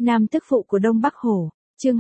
Nam tức phụ của Đông Bắc Hổ, chương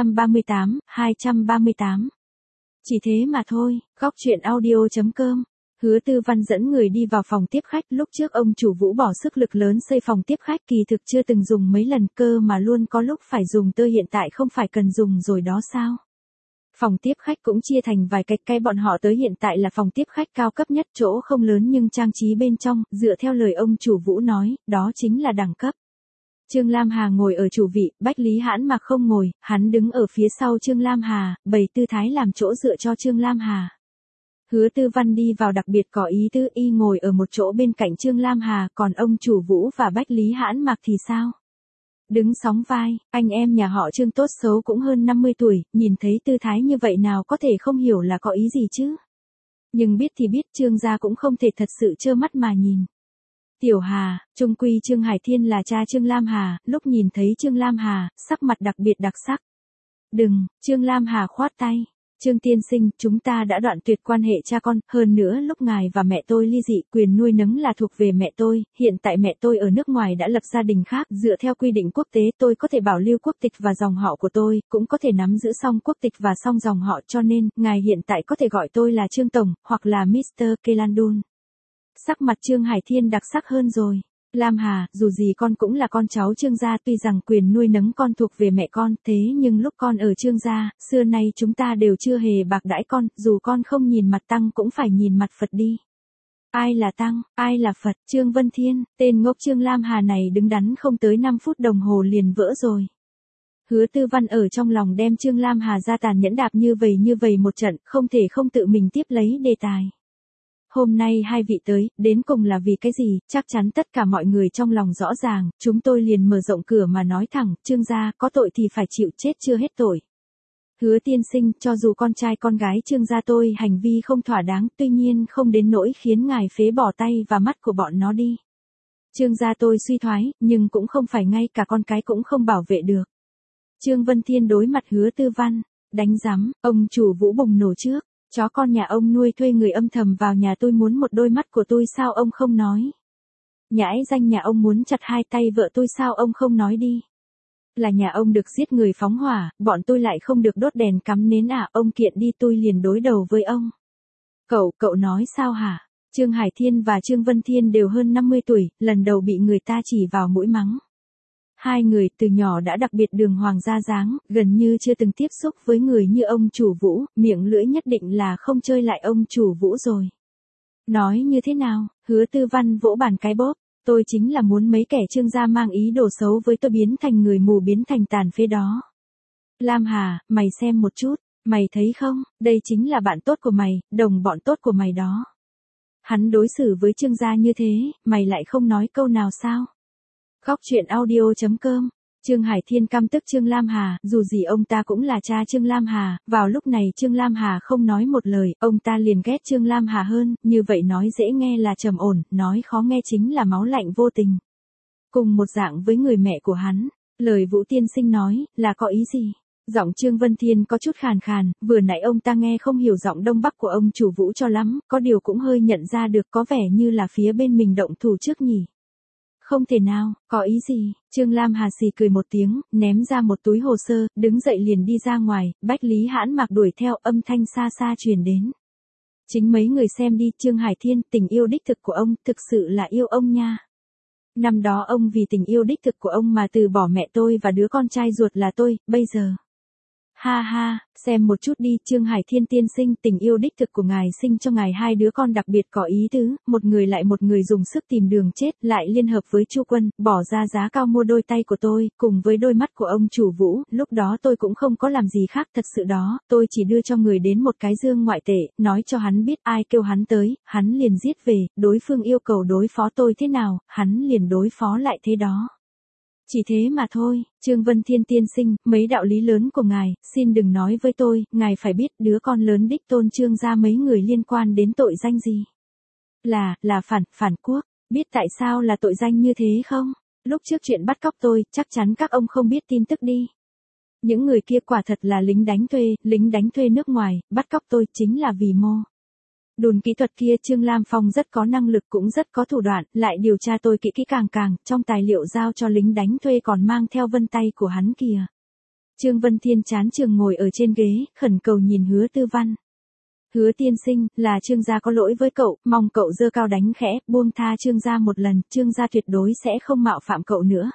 238. Chỉ thế mà thôi, góc chuyện audio.com. Hứa Tư Văn dẫn người đi vào phòng tiếp khách, lúc trước ông chủ Vũ bỏ sức lực lớn xây phòng tiếp khách kỳ thực chưa từng dùng mấy lần cơ mà luôn có lúc phải dùng tơ, hiện tại không phải cần dùng rồi đó sao. Phòng tiếp khách cũng chia thành vài cái bọn họ tới hiện tại là phòng tiếp khách cao cấp nhất, chỗ không lớn nhưng trang trí bên trong, dựa theo lời ông chủ Vũ nói, đó chính là đẳng cấp. Trương Lam Hà ngồi ở chủ vị, Bách Lý Hãn Mặc không ngồi, hắn đứng ở phía sau Trương Lam Hà, bày tư thái làm chỗ dựa cho Trương Lam Hà. Hứa Tư Văn đi vào đặc biệt có ý tứ, y ngồi ở một chỗ bên cạnh Trương Lam Hà, còn ông chủ Vũ và Bách Lý Hãn Mặc thì sao? Đứng sóng vai, anh em nhà họ Trương tốt xấu cũng hơn 50 tuổi, nhìn thấy tư thái như vậy nào có thể không hiểu là có ý gì chứ? Nhưng biết thì biết, Trương gia cũng không thể thật sự trơ mắt mà nhìn. Tiểu Hà, trung quy Trương Hải Thiên là cha Trương Lam Hà, lúc nhìn thấy Trương Lam Hà, sắc mặt đặc biệt đặc sắc. Đừng, Trương Lam Hà khoát tay. Trương tiên sinh, chúng ta đã đoạn tuyệt quan hệ cha con, hơn nữa lúc ngài và mẹ tôi ly dị, quyền nuôi nấng là thuộc về mẹ tôi, hiện tại mẹ tôi ở nước ngoài đã lập gia đình khác, dựa theo quy định quốc tế tôi có thể bảo lưu quốc tịch và dòng họ của tôi, cũng có thể nắm giữ xong quốc tịch và xong dòng họ, cho nên, ngài hiện tại có thể gọi tôi là Trương Tổng, hoặc là Mr. Kelandun. Sắc mặt Trương Hải Thiên đặc sắc hơn rồi. Lam Hà, dù gì con cũng là con cháu Trương gia, tuy rằng quyền nuôi nấng con thuộc về mẹ con, thế nhưng lúc con ở Trương gia, xưa nay chúng ta đều chưa hề bạc đãi con, dù con không nhìn mặt Tăng cũng phải nhìn mặt Phật đi. Ai là Tăng, ai là Phật? Trương Vân Thiên, tên ngốc Trương Lam Hà này đứng đắn không tới 5 phút đồng hồ liền vỡ rồi. Hứa Tư Văn ở trong lòng đem Trương Lam Hà ra tàn nhẫn đạp như vậy một trận, không thể không tự mình tiếp lấy đề tài. Hôm nay hai vị tới, đến cùng là vì cái gì, chắc chắn tất cả mọi người trong lòng rõ ràng, chúng tôi liền mở rộng cửa mà nói thẳng, Trương gia, có tội thì phải chịu chết chưa hết tội. Hứa tiên sinh, cho dù con trai con gái Trương gia tôi hành vi không thỏa đáng, tuy nhiên không đến nỗi khiến ngài phế bỏ tay và mắt của bọn nó đi. Trương gia tôi suy thoái, nhưng cũng không phải ngay cả con cái cũng không bảo vệ được. Trương Vân Thiên đối mặt Hứa Tư Văn, đánh giám, ông chủ Vũ bùng nổ trước. Chó con nhà ông nuôi thuê người âm thầm vào nhà tôi muốn một đôi mắt của tôi sao ông không nói? Nhãi danh nhà ông muốn chặt hai tay vợ tôi sao ông không nói đi? Là nhà ông được giết người phóng hỏa, bọn tôi lại không được đốt đèn cắm nến à, ông kiện đi tôi liền đối đầu với ông. Cậu nói sao hả? Trương Hải Thiên và Trương Vân Thiên đều hơn 50 tuổi, lần đầu bị người ta chỉ vào mũi mắng. Hai người từ nhỏ đã đặc biệt đường hoàng gia dáng, gần như chưa từng tiếp xúc với người như ông chủ Vũ, miệng lưỡi nhất định là không chơi lại ông chủ Vũ rồi. Nói như thế nào? Hứa Tư Văn vỗ bàn cái bóp, tôi chính là muốn mấy kẻ Trương gia mang ý đồ xấu với tôi biến thành người mù, biến thành tàn phế đó. Lam Hà, mày xem một chút, mày thấy không, đây chính là bạn tốt của mày, đồng bọn tốt của mày đó. Hắn đối xử với Trương gia như thế, mày lại không nói câu nào sao? Góc chuyện audio.com. Trương Hải Thiên căm tức Trương Lam Hà, dù gì ông ta cũng là cha Trương Lam Hà, vào lúc này Trương Lam Hà không nói một lời, ông ta liền ghét Trương Lam Hà hơn, như vậy nói dễ nghe là trầm ổn, nói khó nghe chính là máu lạnh vô tình. Cùng một dạng với người mẹ của hắn, lời Vũ tiên sinh nói, là có ý gì? Giọng Trương Vân Thiên có chút khàn khàn, vừa nãy ông ta nghe không hiểu giọng Đông Bắc của ông chủ Vũ cho lắm, có điều cũng hơi nhận ra được có vẻ như là phía bên mình động thủ trước nhỉ. Không thể nào, có ý gì? Trương Lam Hà xì cười một tiếng, ném ra một túi hồ sơ, đứng dậy liền đi ra ngoài, Bách Lý Hãn Mặc đuổi theo, âm thanh xa xa truyền đến. Chính mấy người xem đi, Trương Hải Thiên, tình yêu đích thực của ông, thực sự là yêu ông nha. Năm đó ông vì tình yêu đích thực của ông mà từ bỏ mẹ tôi và đứa con trai ruột là tôi, bây giờ. Ha ha, xem một chút đi, Trương Hải Thiên tiên sinh, tình yêu đích thực của ngài sinh cho ngài hai đứa con đặc biệt có ý tứ, một người lại một người dùng sức tìm đường chết, lại liên hợp với Chu Quân, bỏ ra giá cao mua đôi tay của tôi, cùng với đôi mắt của ông chủ Vũ, lúc đó tôi cũng không có làm gì khác, thật sự đó, tôi chỉ đưa cho người đến một cái dương ngoại tệ, nói cho hắn biết ai kêu hắn tới, hắn liền giết về, đối phương yêu cầu đối phó tôi thế nào, hắn liền đối phó lại thế đó. Chỉ thế mà thôi, Trương Vân Thiên tiên sinh, mấy đạo lý lớn của ngài, xin đừng nói với tôi, ngài phải biết đứa con lớn đích tôn Trương gia mấy người liên quan đến tội danh gì. Là phản quốc, biết tại sao là tội danh như thế không? Lúc trước chuyện bắt cóc tôi, chắc chắn các ông không biết tin tức đi. Những người kia quả thật là lính đánh thuê nước ngoài, bắt cóc tôi chính là vì mô. Đùn kỹ thuật kia Trương Lam Phong rất có năng lực cũng rất có thủ đoạn, lại điều tra tôi kỹ kỹ càng càng, trong tài liệu giao cho lính đánh thuê còn mang theo vân tay của hắn kìa. Trương Vân Thiên chán trường ngồi ở trên ghế, khẩn cầu nhìn Hứa Tư Văn. Hứa tiên sinh, là Trương gia có lỗi với cậu, mong cậu giơ cao đánh khẽ, buông tha Trương gia một lần, Trương gia tuyệt đối sẽ không mạo phạm cậu nữa.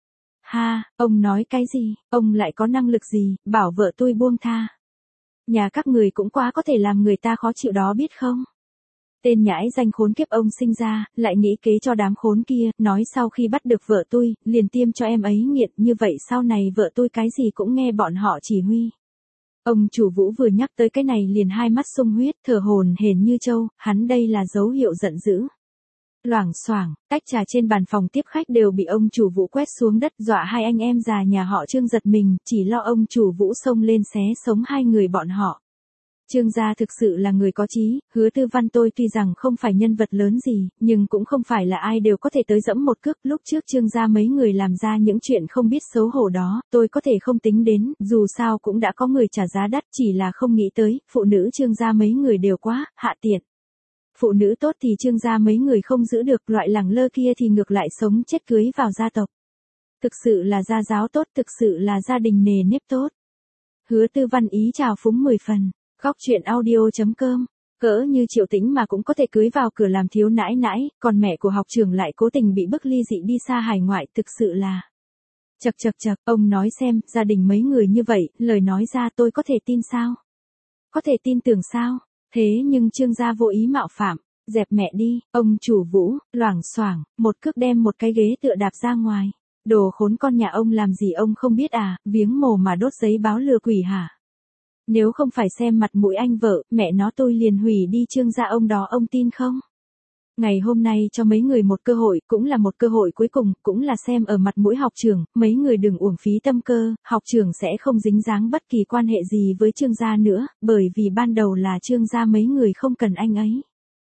Ha, ông nói cái gì, ông lại có năng lực gì, bảo vợ tôi buông tha. Nhà các người cũng quá có thể làm người ta khó chịu đó biết không? Tên nhãi danh khốn kiếp ông sinh ra, lại nghĩ kế cho đám khốn kia, nói sau khi bắt được vợ tôi, liền tiêm cho em ấy nghiện, như vậy sau này vợ tôi cái gì cũng nghe bọn họ chỉ huy. Ông chủ Vũ vừa nhắc tới cái này liền hai mắt sung huyết, thở hổn hển như trâu, hắn đây là dấu hiệu giận dữ. Loảng xoảng, tách trà trên bàn phòng tiếp khách đều bị ông chủ Vũ quét xuống đất, dọa hai anh em già nhà họ Trương giật mình, chỉ lo ông chủ Vũ xông lên xé sống hai người bọn họ. Trương gia thực sự là người có chí, Hứa Tư Văn tôi tuy rằng không phải nhân vật lớn gì, nhưng cũng không phải là ai đều có thể tới dẫm một cước. Lúc trước Trương gia mấy người làm ra những chuyện không biết xấu hổ đó, tôi có thể không tính đến, dù sao cũng đã có người trả giá đắt, chỉ là không nghĩ tới, phụ nữ Trương gia mấy người đều quá hạ tiện. Phụ nữ tốt thì Trương gia mấy người không giữ được, loại lẳng lơ kia thì ngược lại sống chết cưới vào gia tộc. Thực sự là gia giáo tốt, thực sự là gia đình nề nếp tốt. Hứa Tư Văn ý chào phúng 10 phần. Góc truyện audio.com, cỡ như Triệu Tĩnh mà cũng có thể cưới vào cửa làm thiếu nãi nãi, còn mẹ của học trưởng lại cố tình bị bức ly dị đi xa hải ngoại, thực sự là. Chậc chậc chậc, ông nói xem, gia đình mấy người như vậy, lời nói ra tôi có thể tin sao? Có thể tin tưởng sao? Thế nhưng Trương gia vô ý mạo phạm, dẹp mẹ đi, ông chủ Vũ, loảng xoảng, một cước đem một cái ghế tựa đạp ra ngoài. Đồ khốn con nhà ông làm gì ông không biết à, viếng mồ mà đốt giấy báo lừa quỷ hả? Nếu không phải xem mặt mũi anh vợ, mẹ nó tôi liền hủy đi Trương gia ông đó, ông tin không? Ngày hôm nay cho mấy người một cơ hội, cũng là một cơ hội cuối cùng, cũng là xem ở mặt mũi học trưởng, mấy người đừng uổng phí tâm cơ, học trưởng sẽ không dính dáng bất kỳ quan hệ gì với Trương gia nữa, bởi vì ban đầu là Trương gia mấy người không cần anh ấy.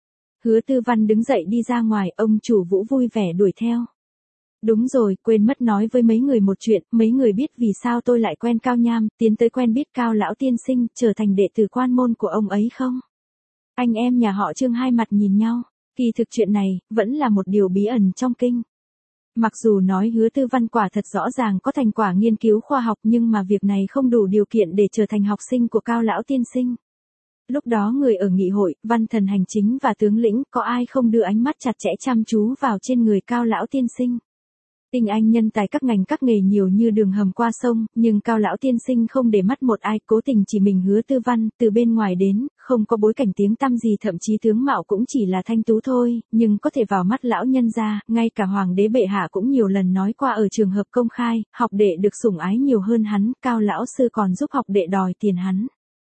Hứa Tư Văn đứng dậy đi ra ngoài, ông chủ Vũ vui vẻ đuổi theo. Đúng rồi, quên mất nói với mấy người một chuyện, mấy người biết vì sao tôi lại quen Cao Nham, tiến tới quen biết Cao lão tiên sinh, trở thành đệ tử quan môn của ông ấy không? Anh em nhà họ Trương hai mặt nhìn nhau, kỳ thực chuyện này, vẫn là một điều bí ẩn trong kinh. Mặc dù nói Hứa Tư Văn quả thật rõ ràng có thành quả nghiên cứu khoa học nhưng mà việc này không đủ điều kiện để trở thành học sinh của Cao lão tiên sinh. Lúc đó người ở nghị hội, văn thần hành chính và tướng lĩnh, có ai không đưa ánh mắt chặt chẽ chăm chú vào trên người Cao lão tiên sinh. Tinh anh nhân tài các ngành các nghề nhiều như đường hầm qua sông, nhưng Cao lão tiên sinh không để mắt một ai, cố tình chỉ mình Hứa Tư Văn, từ bên ngoài đến, không có bối cảnh tiếng tăm gì, thậm chí tướng mạo cũng chỉ là thanh tú thôi, nhưng có thể vào mắt lão nhân gia, ngay cả hoàng đế bệ hạ cũng nhiều lần nói qua ở trường hợp công khai, học đệ được sủng ái nhiều hơn hắn, Cao lão sư còn giúp học đệ đòi tiền hắn.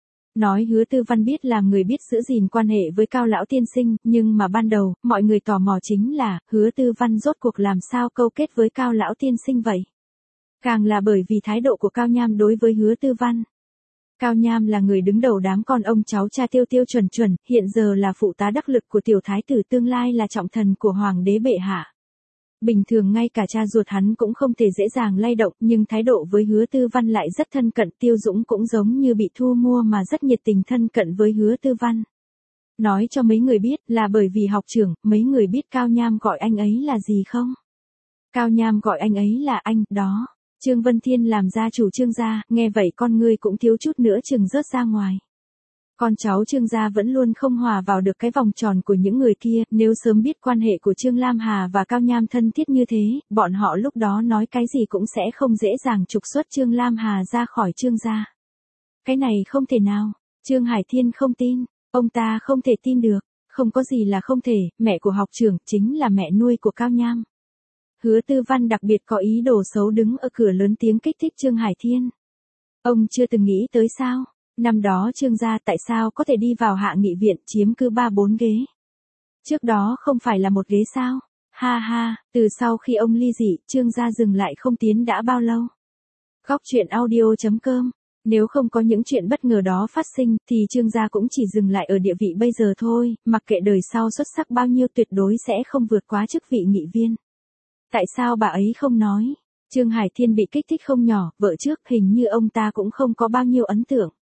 Nói Hứa Tư Văn biết làm người biết giữ gìn quan hệ với Cao lão tiên sinh, nhưng mà ban đầu, mọi người tò mò chính là, Hứa Tư Văn rốt cuộc làm sao câu kết với Cao lão tiên sinh vậy? Càng là bởi vì thái độ của Cao Nham đối với Hứa Tư Văn. Cao Nham là người đứng đầu đám con ông cháu cha Tiêu Tiêu Chuẩn Chuẩn, hiện giờ là phụ tá đắc lực của tiểu thái tử, tương lai là trọng thần của hoàng đế bệ hạ. Bình thường ngay cả cha ruột hắn cũng không thể dễ dàng lay động, nhưng thái độ với Hứa Tư Văn lại rất thân cận, Tiêu Dũng cũng giống như bị thu mua mà rất nhiệt tình thân cận với Hứa Tư Văn. Nói cho mấy người biết là bởi vì học trưởng, mấy người biết Cao Nham gọi anh ấy là gì không? Cao Nham gọi anh ấy là anh, đó. Trương Vân Thiên làm gia chủ Trương gia, nghe vậy con ngươi cũng thiếu chút nữa chừng rớt ra ngoài. Con cháu Trương gia vẫn luôn không hòa vào được cái vòng tròn của những người kia, nếu sớm biết quan hệ của Trương Lam Hà và Cao Nham thân thiết như thế, bọn họ lúc đó nói cái gì cũng sẽ không dễ dàng trục xuất Trương Lam Hà ra khỏi Trương gia. Cái này không thể nào, Trương Hải Thiên không tin, ông ta không thể tin được, không có gì là không thể, mẹ của học trưởng chính là mẹ nuôi của Cao Nham. Hứa Tư Văn đặc biệt có ý đồ xấu đứng ở cửa lớn tiếng kích thích Trương Hải Thiên. Ông chưa từng nghĩ tới sao? Năm đó Trương gia tại sao có thể đi vào hạ nghị viện chiếm cứ 3-4 ghế? Trước đó không phải là một ghế sao? Ha ha, từ sau khi ông ly dị, Trương gia dừng lại không tiến đã bao lâu? Góc truyện audio.com. Nếu không có những chuyện bất ngờ đó phát sinh, thì Trương gia cũng chỉ dừng lại ở địa vị bây giờ thôi, mặc kệ đời sau xuất sắc bao nhiêu tuyệt đối sẽ không vượt quá chức vị nghị viên. Tại sao bà ấy không nói? Trương Hải Thiên bị kích thích không nhỏ, vợ trước hình như ông ta cũng không có bao nhiêu ấn tượng.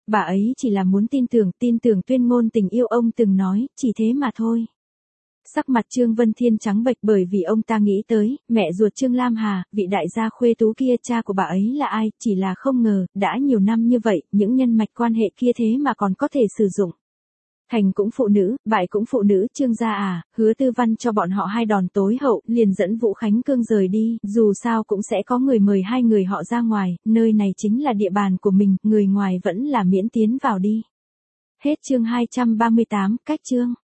Bà ấy chỉ là muốn tin tưởng tuyên ngôn tình yêu ông từng nói, chỉ thế mà thôi. Sắc mặt Trương Vân Thiên trắng bệch bởi vì ông ta nghĩ tới, mẹ ruột Trương Lam Hà, vị đại gia khuê tú kia, cha của bà ấy là ai, chỉ là không ngờ, đã nhiều năm như vậy, những nhân mạch quan hệ kia thế mà còn có thể sử dụng. Thành cũng phụ nữ, bại cũng phụ nữ, Trương gia à, Hứa Tư Văn cho bọn họ hai đòn tối hậu, liền dẫn Vũ Khánh Cương rời đi, dù sao cũng sẽ có người mời hai người họ ra ngoài, nơi này chính là địa bàn của mình, người ngoài vẫn là miễn tiến vào đi. Hết chương 238, cách chương.